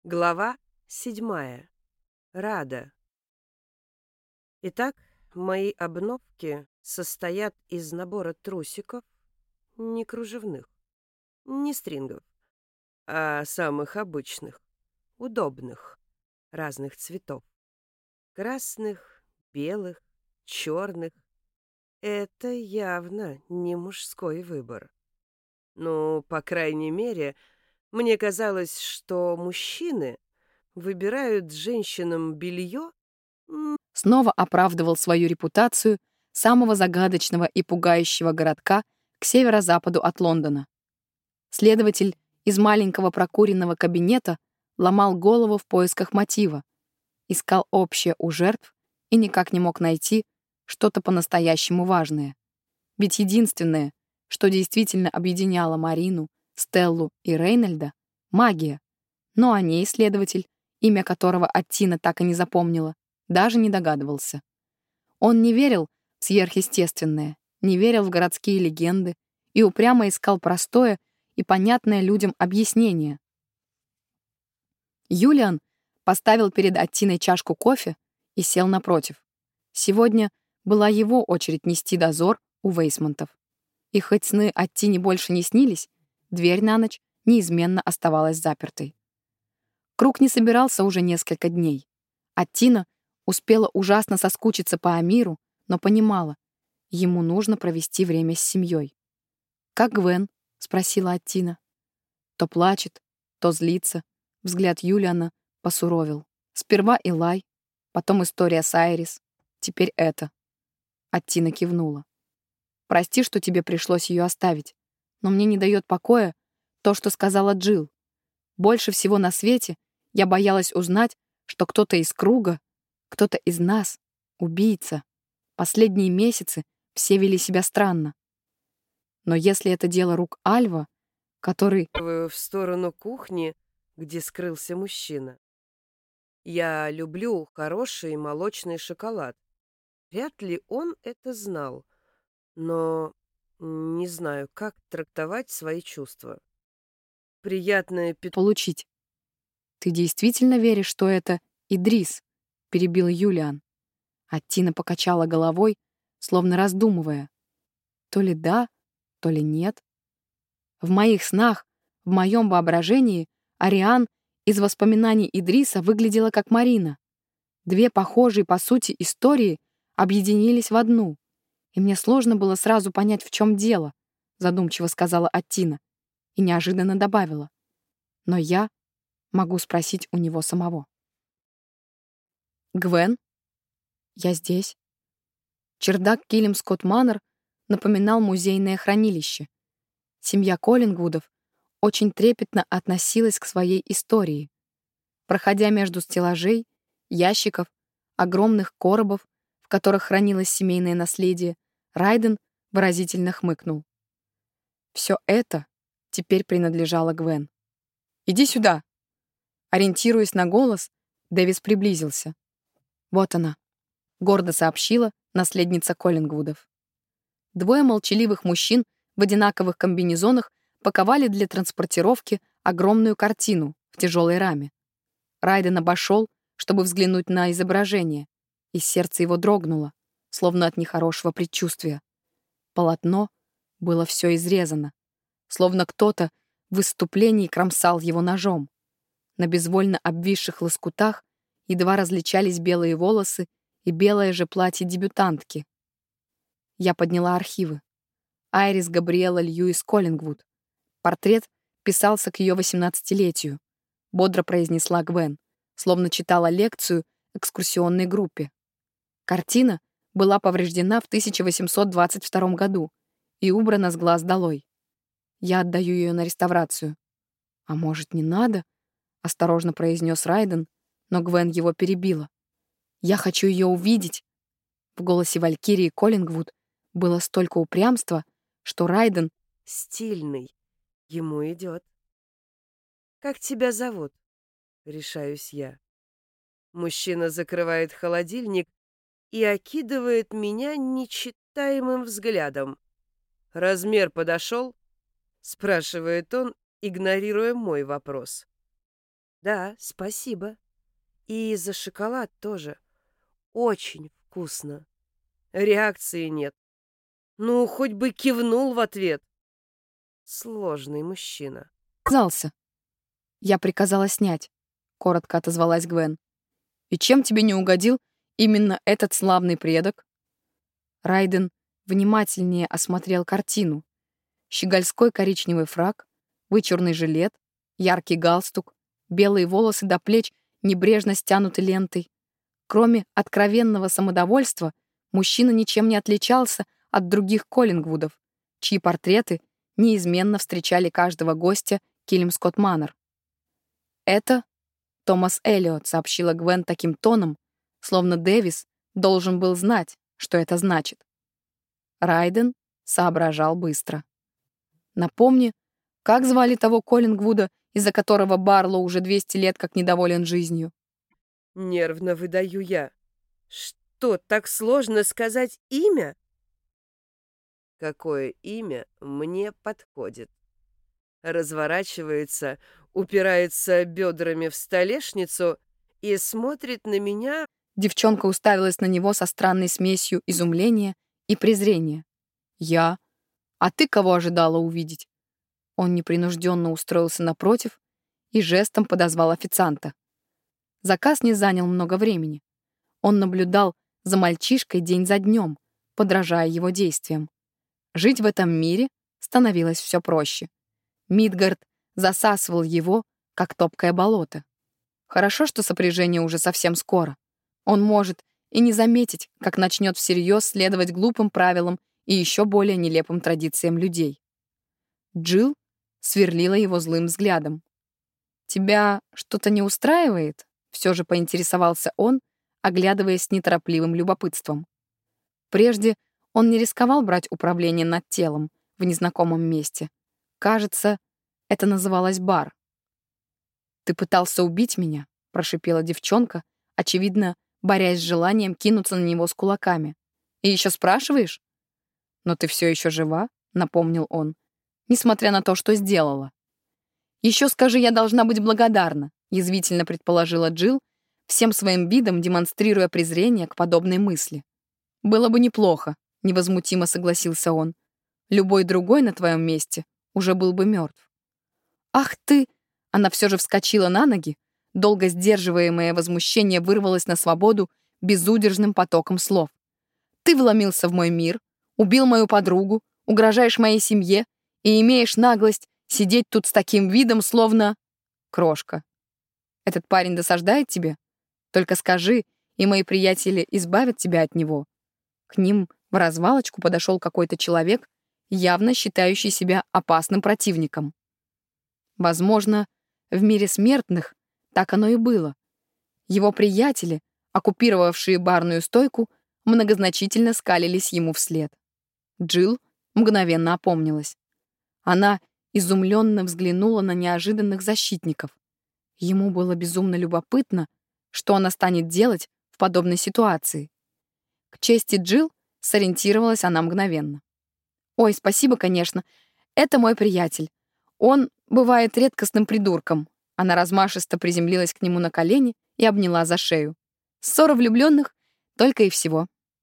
Глава 7. Рада. Итак, мои обновки состоят из набора трусиков, не кружевных, не стрингов, а самых обычных, удобных, разных цветов. Красных, белых, черных. Это явно не мужской выбор. Ну, по крайней мере, мне казалось, что мужчины выбирают женщинам белье. Снова оправдывал свою репутацию самого загадочного и пугающего городка к северо-западу от Лондона. Следователь из маленького прокуренного кабинета ломал голову в поисках мотива, искал общее у жертв и никак не мог найти что-то по-настоящему важное. Ведь единственное, что действительно объединяло Марину, Стеллу и Рейнольда — магия. Но о ней следователь, имя которого Аттина так и не запомнила, даже не догадывался. Он не верил в сверхъестественное, не верил в городские легенды и упрямо искал простое и понятное людям объяснение. Юлиан поставил перед Аттиной чашку кофе и сел напротив. Сегодня была его очередь нести дозор у Вейсмонтов. И хоть сны Аттине больше не снились, дверь на ночь неизменно оставалась запертой. Круг не собирался уже несколько дней. Аттина успела ужасно соскучиться по Амиру, но понимала, ему нужно провести время с семьей. «Как Гвен?» — спросила Аттина. То плачет, то злится. Взгляд Юлиана посуровил. Сперва Илай, потом история с Айрис, теперь это. Аттина кивнула. «Прости, что тебе пришлось ее оставить, но мне не дает покоя то, что сказала Джилл. Больше всего на свете я боялась узнать, что кто-то из круга, кто-то из нас — убийца. Последние месяцы все вели себя странно. Но если это дело рук Альва, который... В сторону кухни, где скрылся мужчина. Я люблю хороший молочный шоколад. Вряд ли он это знал, но не знаю, как трактовать свои чувства. Приятное Получить. «Ты действительно веришь, что это Идрис?» — перебил Юлиан. Аттина покачала головой, словно раздумывая. То ли да, то ли нет. В моих снах, в моем воображении, Ариан из воспоминаний Идриса выглядела как Марина. Две похожие, по сути, истории объединились в одну. И мне сложно было сразу понять, в чем дело, задумчиво сказала Аттина и неожиданно добавила. Но я могу спросить у него самого. «Гвен? Я здесь». Чердак Килимскот Манор напоминал музейное хранилище. Семья Коллингвудов очень трепетно относилась к своей истории. Проходя между стеллажей, ящиков, огромных коробов, в которых хранилось семейное наследие, Райден выразительно хмыкнул. Все это теперь принадлежало Гвен. «Иди сюда!» Ориентируясь на голос, Дэвис приблизился. «Вот она», — гордо сообщила наследница Коллингвудов. Двое молчаливых мужчин в одинаковых комбинезонах паковали для транспортировки огромную картину в тяжелой раме. Райден обошел, чтобы взглянуть на изображение, и сердце его дрогнуло, словно от нехорошего предчувствия. Полотно было все изрезано, словно кто-то в выступлении кромсал его ножом. На безвольно обвисших лоскутах едва различались белые волосы и белое же платье дебютантки. Я подняла архивы. Айрис Габриэла Льюис Коллингвуд. Портрет писался к ее 18-летию. Бодро произнесла Гвен, словно читала лекцию экскурсионной группе. Картина была повреждена в 1822 году и убрана с глаз долой. Я отдаю ее на реставрацию. «А может, не надо?» — осторожно произнес Райден, но Гвен его перебила. «Я хочу ее увидеть!» В голосе Валькирии Коллингвуд было столько упрямства, что Райден... стильный. Ему идет. «Как тебя зовут?» — решаюсь я. Мужчина закрывает холодильник и окидывает меня нечитаемым взглядом. «Размер подошел?» — спрашивает он, игнорируя мой вопрос. Да, спасибо. И за шоколад тоже. Очень вкусно. Реакции нет. Ну, хоть бы кивнул в ответ. Сложный мужчина. Казался. Я приказала снять, коротко отозвалась Гвен. И чем тебе не угодил именно этот славный предок? Райден внимательнее осмотрел картину. Щегольской коричневый фрак, вычурный жилет, яркий галстук, белые волосы до плеч небрежно стянуты лентой. Кроме откровенного самодовольства, мужчина ничем не отличался от других Коллингвудов, чьи портреты неизменно встречали каждого гостя Килимскотт Манор. «Это Томас Эллиот», — сообщила Гвен таким тоном, словно Дэвис должен был знать, что это значит. Райден соображал быстро. «Напомни, как звали того Коллингвуда, из-за которого Барлоу уже 200 лет как недоволен жизнью?» Нервно выдаю я. Что, так сложно сказать имя? Какое имя мне подходит? Разворачивается, упирается бедрами в столешницу и смотрит на меня. Девчонка уставилась на него со странной смесью изумления и презрения. «Я? А ты кого ожидала увидеть?» Он непринужденно устроился напротив и жестом подозвал официанта. Заказ не занял много времени. Он наблюдал за мальчишкой день за днем, подражая его действиям. Жить в этом мире становилось все проще. Мидгард засасывал его, как топкое болото. Хорошо, что сопряжение уже совсем скоро. Он может и не заметить, как начнет всерьез следовать глупым правилам и еще более нелепым традициям людей. Джилл сверлила его злым взглядом. «Тебя что-то не устраивает?» — все же поинтересовался он, оглядываясь с неторопливым любопытством. Прежде он не рисковал брать управление над телом в незнакомом месте. Кажется, это называлось бар. «Ты пытался убить меня?» — прошипела девчонка, очевидно, борясь с желанием кинуться на него с кулаками. «И еще спрашиваешь?» «Но ты все еще жива?» — напомнил он, несмотря на то, что сделала. «Еще скажи, я должна быть благодарна», — язвительно предположила Джилл, всем своим видом демонстрируя презрение к подобной мысли. «Было бы неплохо», — невозмутимо согласился он. «Любой другой на твоем месте уже был бы мертв». «Ах ты!» — она все же вскочила на ноги, долго сдерживаемое возмущение вырвалось на свободу безудержным потоком слов. «Ты вломился в мой мир, убил мою подругу, угрожаешь моей семье и имеешь наглость сидеть тут с таким видом, словно...» «Крошка, этот парень досаждает тебе? Только скажи, и мои приятели избавят тебя от него». К ним в развалочку подошел какой-то человек, явно считающий себя опасным противником. Возможно, в мире смертных так оно и было. Его приятели, оккупировавшие барную стойку, многозначительно скалились ему вслед. Джилл мгновенно опомнилась. Она изумленно взглянула на неожиданных защитников. Ему было безумно любопытно, что она станет делать в подобной ситуации. К чести Джилл сориентировалась она мгновенно. «Ой, спасибо, конечно. Это мой приятель. Он бывает редкостным придурком». Она размашисто приземлилась к нему на колени и обняла за шею. Ссора влюбленных только и всего.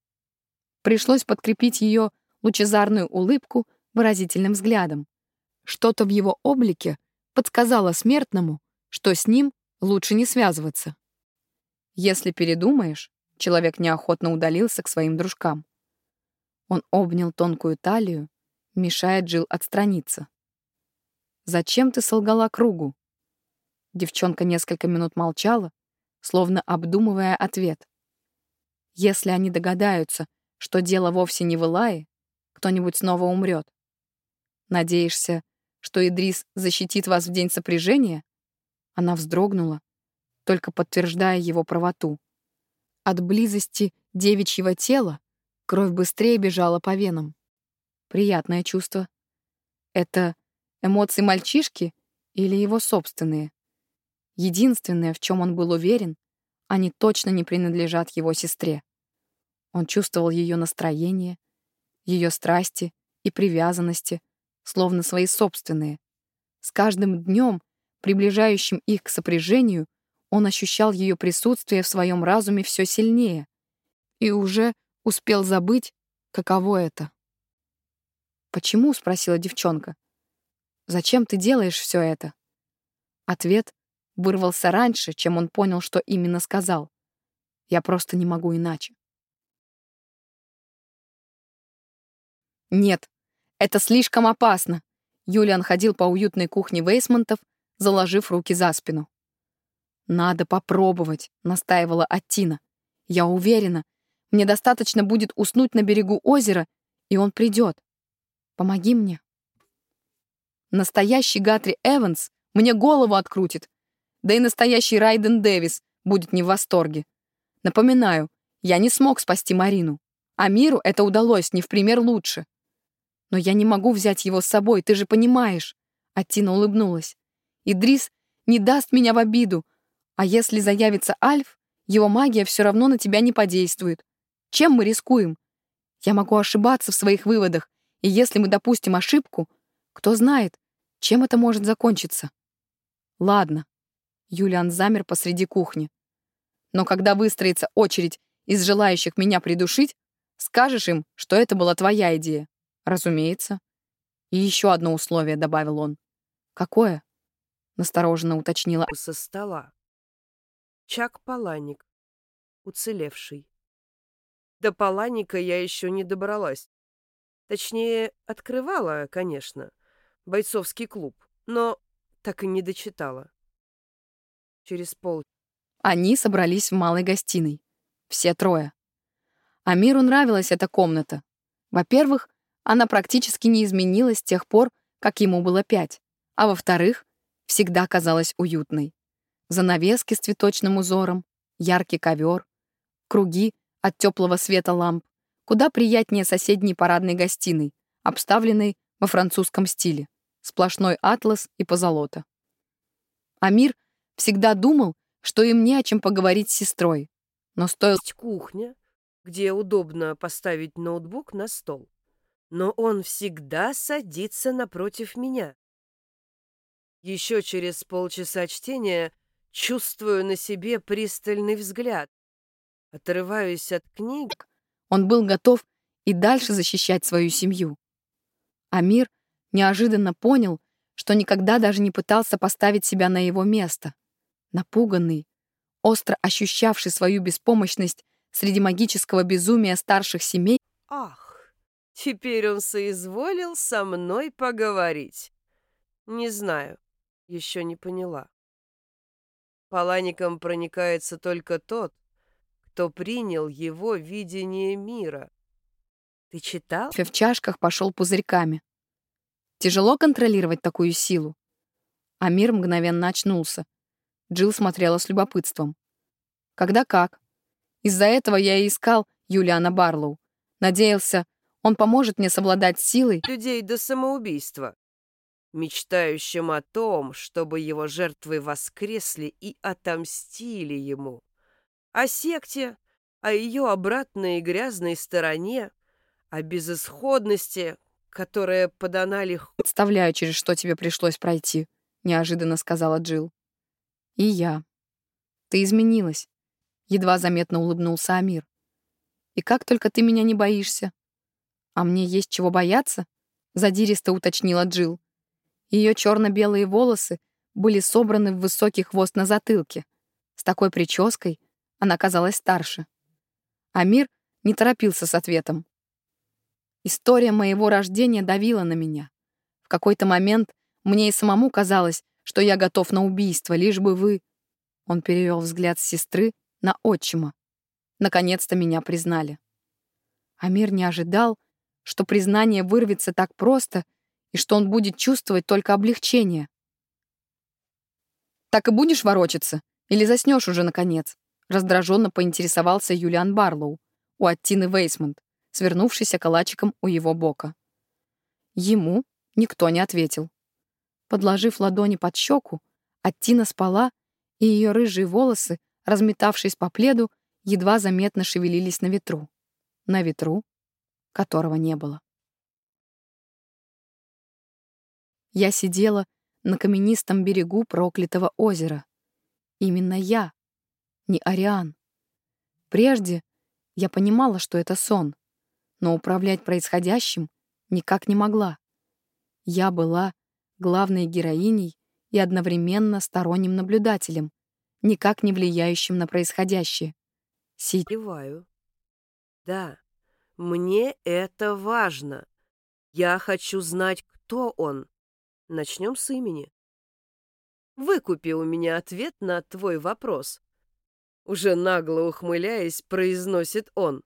Пришлось подкрепить ее лучезарную улыбку выразительным взглядом. Что-то в его облике подсказало смертному, что с ним лучше не связываться. Если передумаешь, человек неохотно удалился к своим дружкам. Он обнял тонкую талию, мешая Джилл отстраниться. «Зачем ты солгала кругу?» Девчонка несколько минут молчала, словно обдумывая ответ. «Если они догадаются, что дело вовсе не в Элае, кто-нибудь снова умрет. Надеешься, что Идрис защитит вас в день сопряжения?» Она вздрогнула, только подтверждая его правоту. От близости девичьего тела кровь быстрее бежала по венам. Приятное чувство. Это эмоции мальчишки или его собственные? Единственное, в чем он был уверен, они точно не принадлежат его сестре. Он чувствовал ее настроение, ее страсти и привязанности, словно свои собственные. С каждым днем приближающим их к сопряжению, он ощущал ее присутствие в своем разуме все сильнее и уже успел забыть, каково это. «Почему?» — спросила девчонка. «Зачем ты делаешь все это?» Ответ вырвался раньше, чем он понял, что именно сказал. «Я просто не могу иначе». «Нет, это слишком опасно!» Юлиан ходил по уютной кухне Вейсмонтов, заложив руки за спину. «Надо попробовать», — настаивала Аттина. «Я уверена, мне достаточно будет уснуть на берегу озера, и он придет. Помоги мне». Настоящий Гатри Эванс мне голову открутит, да и настоящий Райден Дэвис будет не в восторге. Напоминаю, я не смог спасти Марину, а Миру это удалось не в пример лучше. Но я не могу взять его с собой, ты же понимаешь. Аттина улыбнулась. Идрис не даст меня в обиду, а если заявится Альф, его магия все равно на тебя не подействует. Чем мы рискуем? Я могу ошибаться в своих выводах, и если мы допустим ошибку, кто знает, чем это может закончиться. Ладно. Юлиан замер посреди кухни. Но когда выстроится очередь из желающих меня придушить, скажешь им, что это была твоя идея. Разумеется. И еще одно условие, добавил он. Какое? Настороженно уточнила. Со стола. Чак Паланик. Уцелевший. До Паланика я еще не добралась. Точнее, открывала, конечно, бойцовский клуб, но так и не дочитала. Через пол... Они собрались в малой гостиной. Все трое. Амиру нравилась эта комната. Во-первых, она практически не изменилась с тех пор, как ему было 5. А во-вторых, всегда казалась уютной. Занавески с цветочным узором, яркий ковер, круги от теплого света ламп, куда приятнее соседней парадной гостиной, обставленной во французском стиле, сплошной атлас и позолота. Амир всегда думал, что им не о чем поговорить с сестрой, но стоило... Есть кухня, где удобно поставить ноутбук на стол. Но он всегда садится напротив меня. Еще через полчаса чтения чувствую на себе пристальный взгляд. Отрываюсь от книги. Он был готов и дальше защищать свою семью. Амир неожиданно понял, что никогда даже не пытался поставить себя на его место. Напуганный, остро ощущавший свою беспомощность среди магического безумия старших семей, Ах, теперь он соизволил со мной поговорить. Не знаю, еще не поняла. Палаником проникается только тот, кто принял его видение мира. Ты читал? кофе в чашках пошел пузырьками. Тяжело контролировать такую силу. Амир мгновенно очнулся. Джилл смотрела с любопытством. Когда как. Из-за этого я и искал Юлиана Барлоу. Надеялся, он поможет мне совладать с силой Людей до самоубийства, мечтающим о том, чтобы его жертвы воскресли и отомстили ему. О секте, о ее обратной и грязной стороне, о безысходности, которая подана легко. Представляю, через что тебе пришлось пройти», — неожиданно сказала Джилл. «И я. Ты изменилась», — едва заметно улыбнулся Амир. «И как только ты меня не боишься». «А мне есть чего бояться?» — задиристо уточнила Джилл. Ее черно-белые волосы были собраны в высокий хвост на затылке. С такой прической она казалась старше. Амир не торопился с ответом. История моего рождения давила на меня. В какой-то момент мне и самому казалось, что я готов на убийство, лишь бы вы... Он перевел взгляд с сестры на отчима. Наконец-то меня признали. Амир не ожидал, что признание вырвется так просто и что он будет чувствовать только облегчение. «Так и будешь ворочаться? Или заснешь уже, наконец?» Раздраженно поинтересовался Юлиан Барлоу у Аттины Вейсмонт, свернувшийся калачиком у его бока. Ему никто не ответил. Подложив ладони под щеку, Аттина спала, и ее рыжие волосы, разметавшись по пледу, едва заметно шевелились на ветру. На ветру, которого не было. Я сидела на каменистом берегу проклятого озера. Именно я, не Ариан. Прежде я понимала, что это сон, но управлять происходящим никак не могла. Я была главной героиней и одновременно сторонним наблюдателем, никак не влияющим на происходящее. Киваю. Да, мне это важно. Я хочу знать, кто он. Начнем с имени. Выкупи у меня ответ на твой вопрос. Уже нагло ухмыляясь, произносит он.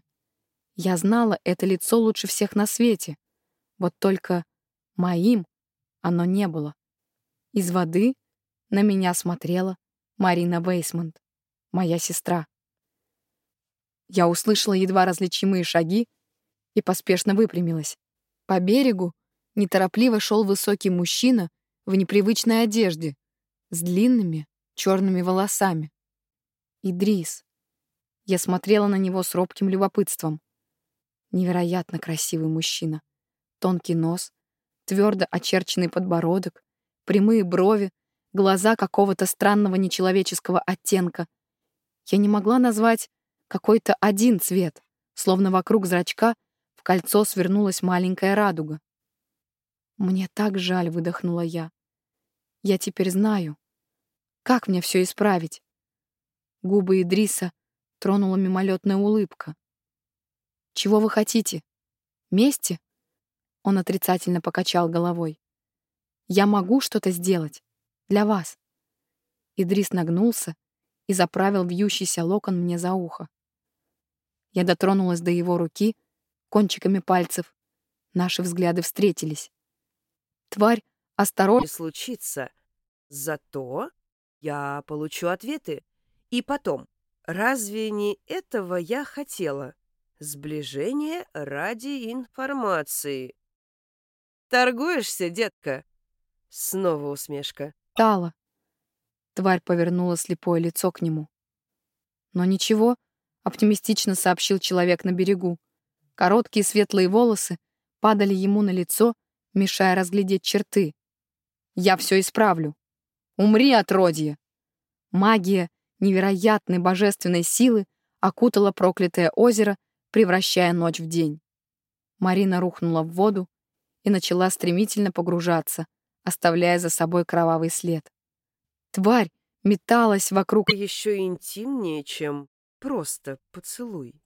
Я знала это лицо лучше всех на свете. Вот только моим оно не было. Из воды на меня смотрела Марина Вейсмонт, моя сестра. Я услышала едва различимые шаги и поспешно выпрямилась. По берегу неторопливо шел высокий мужчина в непривычной одежде с длинными черными волосами. Идрис. Я смотрела на него с робким любопытством. Невероятно красивый мужчина. Тонкий нос, твердо очерченный подбородок, прямые брови, глаза какого-то странного нечеловеческого оттенка. Я не могла назвать какой-то один цвет, словно вокруг зрачка в кольцо свернулась маленькая радуга. «Мне так жаль», — выдохнула я. «Я теперь знаю, как мне все исправить». Губы Идриса тронула мимолетная улыбка. «Чего вы хотите? Мести?» Он отрицательно покачал головой. «Я могу что-то сделать. Для вас». Идрис нагнулся и заправил вьющийся локон мне за ухо. Я дотронулась до его руки кончиками пальцев. Наши взгляды встретились. Тварь осторожно... Не случится. Зато я получу ответы. И потом, разве не этого я хотела? Сближение ради информации. Торгуешься, детка? Снова усмешка. Тала. Тварь повернула слепое лицо к нему. Но ничего, оптимистично сообщил человек на берегу. Короткие светлые волосы падали ему на лицо, мешая разглядеть черты. «Я все исправлю. Умри, отродье!» Магия невероятной божественной силы окутала проклятое озеро, превращая ночь в день. Марина рухнула в воду и начала стремительно погружаться, оставляя за собой кровавый след. Тварь металась вокруг... Еще интимнее, чем просто поцелуй.